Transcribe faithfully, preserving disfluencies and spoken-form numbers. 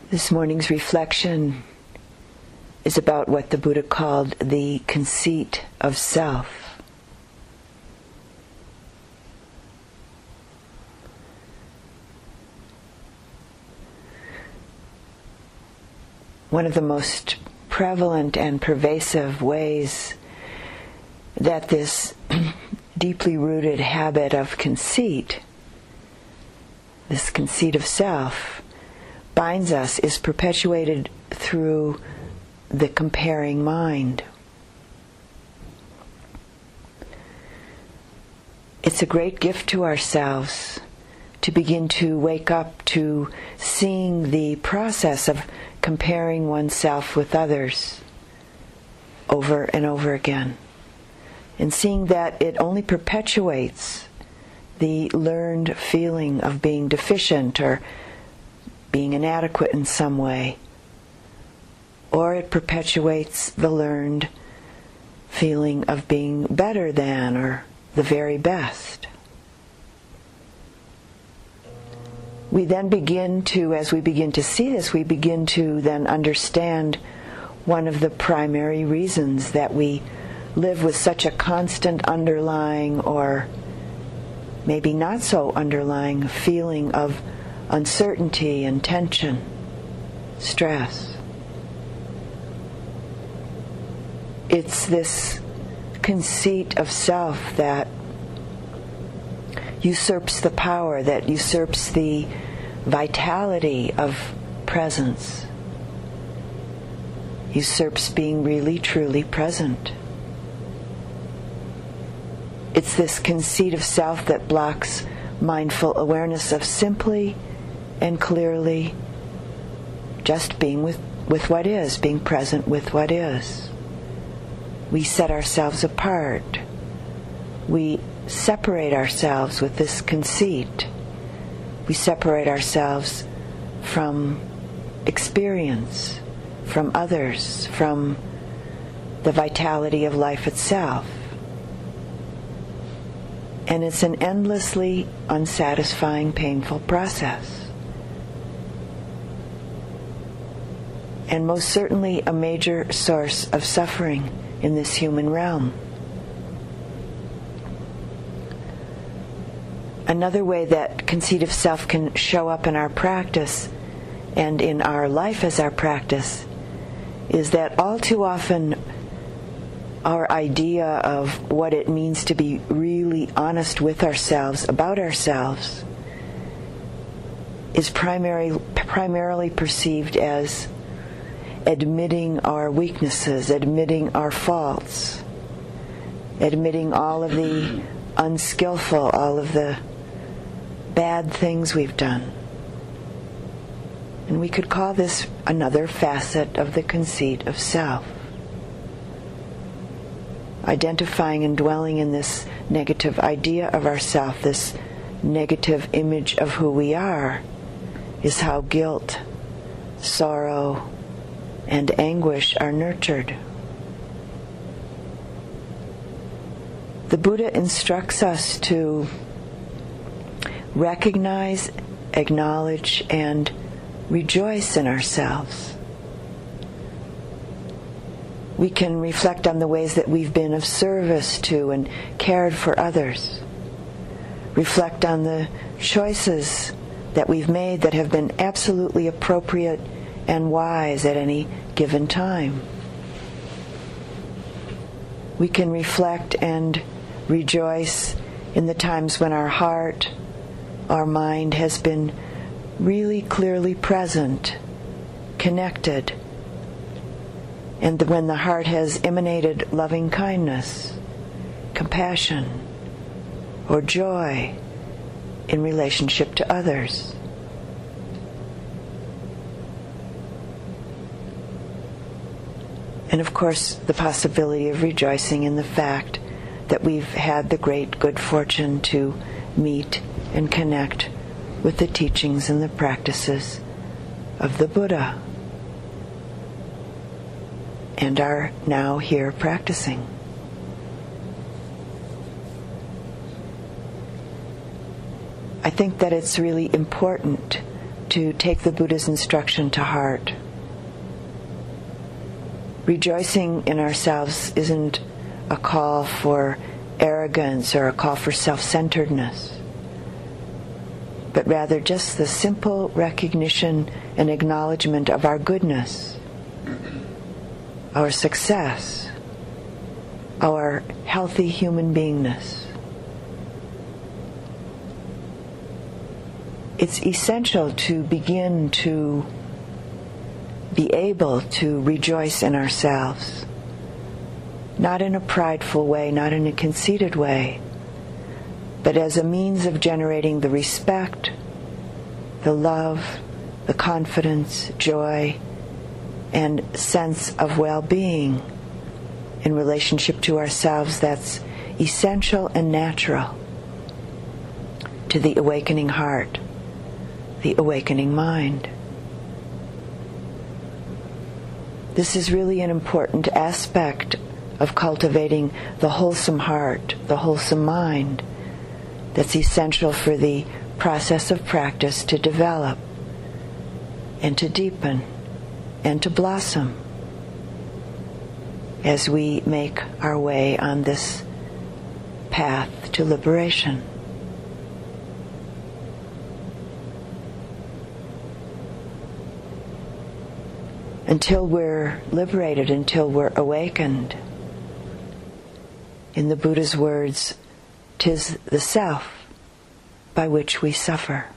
This morning's reflection is about what the Buddha called the conceit of self. One of the most prevalent and pervasive ways that this deeply rooted habit of conceit, this conceit of self, binds us is perpetuated through the comparing mind. It's a great gift to ourselves to begin to wake up to seeing the process of comparing oneself with others over and over again, and seeing that it only perpetuates the learned feeling of being deficient or being inadequate in some way, or it perpetuates the learned feeling of being better than or the very best. We then begin to, as we begin to see this, we begin to then understand one of the primary reasons that we live with such a constant underlying, or maybe not so underlying, feeling of uncertainty and tension, stress. It's this conceit of self that usurps the power, that usurps the vitality of presence, usurps being really truly present. It's this conceit of self that blocks mindful awareness of simply and clearly just being with, with what is, being present with what is. We set ourselves apart. We separate ourselves with this conceit. We separate ourselves from experience, from others, from the vitality of life itself. And it's an endlessly unsatisfying, painful process. And most certainly a major source of suffering in this human realm. Another way that conceit of self can show up in our practice and in our life as our practice is that all too often our idea of what it means to be really honest with ourselves, about ourselves, is primary, primarily perceived as admitting our weaknesses, admitting our faults, admitting all of the unskillful, all of the bad things we've done. And we could call this another facet of the conceit of self. Identifying and dwelling in this negative idea of ourself, this negative image of who we are, is how guilt, sorrow, and anguish are nurtured. The Buddha instructs us to recognize, acknowledge, and rejoice in ourselves. We can reflect on the ways that we've been of service to and cared for others. Reflect on the choices that we've made that have been absolutely appropriate and wise at any given time. We can reflect and rejoice in the times when our heart, our mind has been really clearly present, connected, and when the heart has emanated loving kindness, compassion, or joy in relationship to others. And of course, the possibility of rejoicing in the fact that we've had the great good fortune to meet and connect with the teachings and the practices of the Buddha, and are now here practicing. I think that it's really important to take the Buddha's instruction to heart. Rejoicing in ourselves isn't a call for arrogance or a call for self-centeredness, but rather just the simple recognition and acknowledgement of our goodness, our success, our healthy human beingness. It's essential to begin to be able to rejoice in ourselves, not in a prideful way, not in a conceited way, but as a means of generating the respect, the love, the confidence, joy, and sense of well-being in relationship to ourselves that's essential and natural to the awakening heart, the awakening mind. This is really an important aspect of cultivating the wholesome heart, the wholesome mind, that's essential for the process of practice to develop and to deepen and to blossom as we make our way on this path to liberation. Until we're liberated, until we're awakened, in the Buddha's words, 'tis the self by which we suffer.